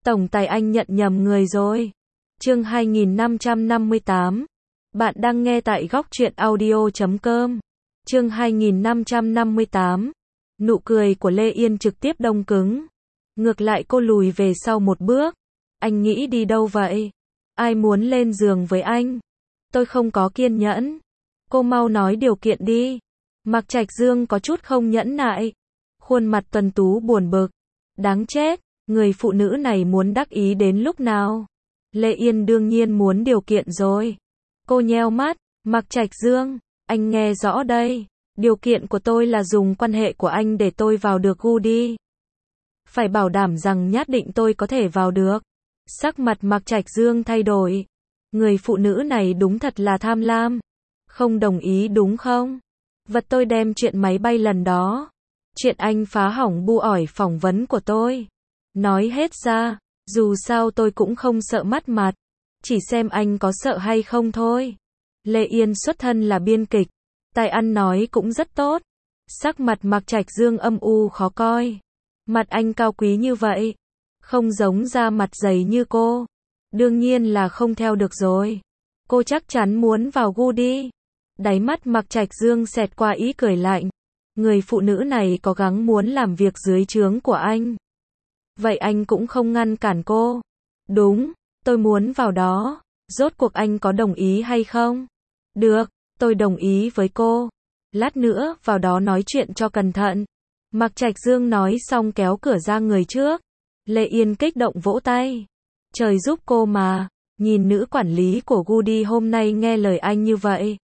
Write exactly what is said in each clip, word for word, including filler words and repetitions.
Tổng tài anh nhận nhầm người rồi. Chương hai nghìn năm trăm năm mươi tám. Bạn đang nghe tại góc truyện audio chấm com. Chương hai nghìn năm trăm năm mươi tám. Nụ cười của Lê Yên trực tiếp đông cứng. Ngược lại cô lùi về sau một bước. Anh nghĩ đi đâu vậy? Ai muốn lên giường với anh? Tôi không có kiên nhẫn. Cô mau nói điều kiện đi. Mạc Trạch Dương có chút không nhẫn nại. Khuôn mặt tuấn tú buồn bực. Đáng chết, người phụ nữ này muốn đắc ý đến lúc nào? Lê Yên đương nhiên muốn điều kiện rồi. Cô nheo mắt, Mạc Trạch Dương, anh nghe rõ đây. Điều kiện của tôi là dùng quan hệ của anh để tôi vào được Goody. Phải bảo đảm rằng nhất định tôi có thể vào được. Sắc mặt Mạc Trạch Dương thay đổi. Người phụ nữ này đúng thật là tham lam. Không đồng ý đúng không? Vật tôi đem chuyện máy bay lần đó. Chuyện anh phá hỏng bu ỏi phỏng vấn của tôi. Nói hết ra, dù sao tôi cũng không sợ mất mặt. Chỉ xem anh có sợ hay không thôi. Lê Yên xuất thân là biên kịch. Tài ăn nói cũng rất tốt. Sắc mặt Mạc Trạch Dương âm u khó coi. Mặt anh cao quý như vậy. Không giống da mặt dày như cô. Đương nhiên là không theo được rồi. Cô chắc chắn muốn vào Goody. Đáy mắt Mạc Trạch Dương xẹt qua ý cười lạnh. Người phụ nữ này có gắng muốn làm việc dưới trướng của anh. Vậy anh cũng không ngăn cản cô. Đúng, tôi muốn vào đó. Rốt cuộc anh có đồng ý hay không? Được, tôi đồng ý với cô. Lát nữa vào đó nói chuyện cho cẩn thận. Mạc Trạch Dương nói xong kéo cửa ra người trước. Lê Yên kích động vỗ tay. Trời giúp cô mà. Nhìn nữ quản lý của Goody hôm nay nghe lời anh như vậy.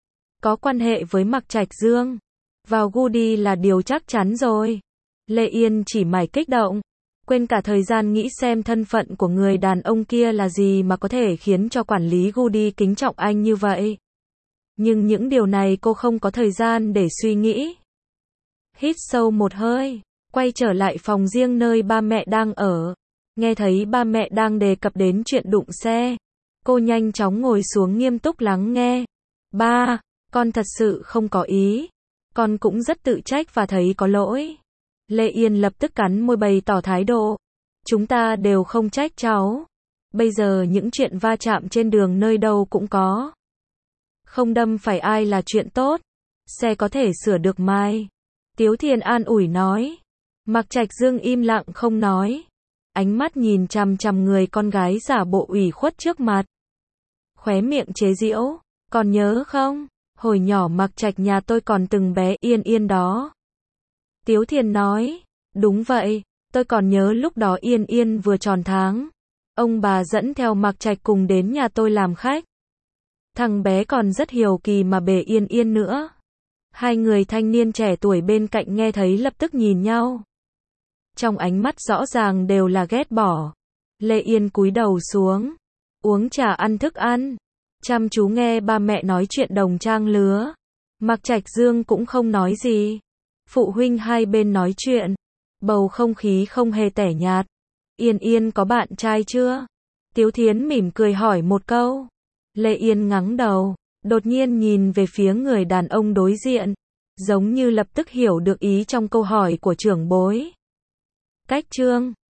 Có quan hệ với Mạc Trạch Dương. Vào Goody là điều chắc chắn rồi. Lê Yên chỉ mải kích động. Quên cả thời gian nghĩ xem thân phận của người đàn ông kia là gì mà có thể khiến cho quản lý Goody kính trọng anh như vậy. Nhưng những điều này cô không có thời gian để suy nghĩ. Hít sâu một hơi. Quay trở lại phòng riêng nơi ba mẹ đang ở. Nghe thấy ba mẹ đang đề cập đến chuyện đụng xe. Cô nhanh chóng ngồi xuống nghiêm túc lắng nghe. Ba, con thật sự không có ý. Con cũng rất tự trách và thấy có lỗi. Lê Yên lập tức cắn môi bày tỏ thái độ. Chúng ta đều không trách cháu. Bây giờ những chuyện va chạm trên đường nơi đâu cũng có. Không đâm phải ai là chuyện tốt. Xe có thể sửa được mai. Tiếu Thiền an ủi nói. Mạc Trạch Dương im lặng không nói. Ánh mắt nhìn chằm chằm người con gái giả bộ ủy khuất trước mặt. Khóe miệng chế giễu. Còn nhớ không? Hồi nhỏ Mạc Trạch nhà tôi còn từng bé Yên Yên đó. Tiếu Thiền nói. Đúng vậy, tôi còn nhớ lúc đó Yên Yên vừa tròn tháng. Ông bà dẫn theo Mạc Trạch cùng đến nhà tôi làm khách. Thằng bé còn rất hiếu kỳ mà bề Yên Yên nữa. Hai người thanh niên trẻ tuổi bên cạnh nghe thấy lập tức nhìn nhau. Trong ánh mắt rõ ràng đều là ghét bỏ. Lê Yên cúi đầu xuống. Uống trà ăn thức ăn. Chăm chú nghe ba mẹ nói chuyện đồng trang lứa. Mạc Trạch Dương cũng không nói gì. Phụ huynh hai bên nói chuyện. Bầu không khí không hề tẻ nhạt. Yên Yên có bạn trai chưa? Tiếu Thiến mỉm cười hỏi một câu. Lê Yên ngắng đầu. Đột nhiên nhìn về phía người đàn ông đối diện. Giống như lập tức hiểu được ý trong câu hỏi của trưởng bối. Cách Trương,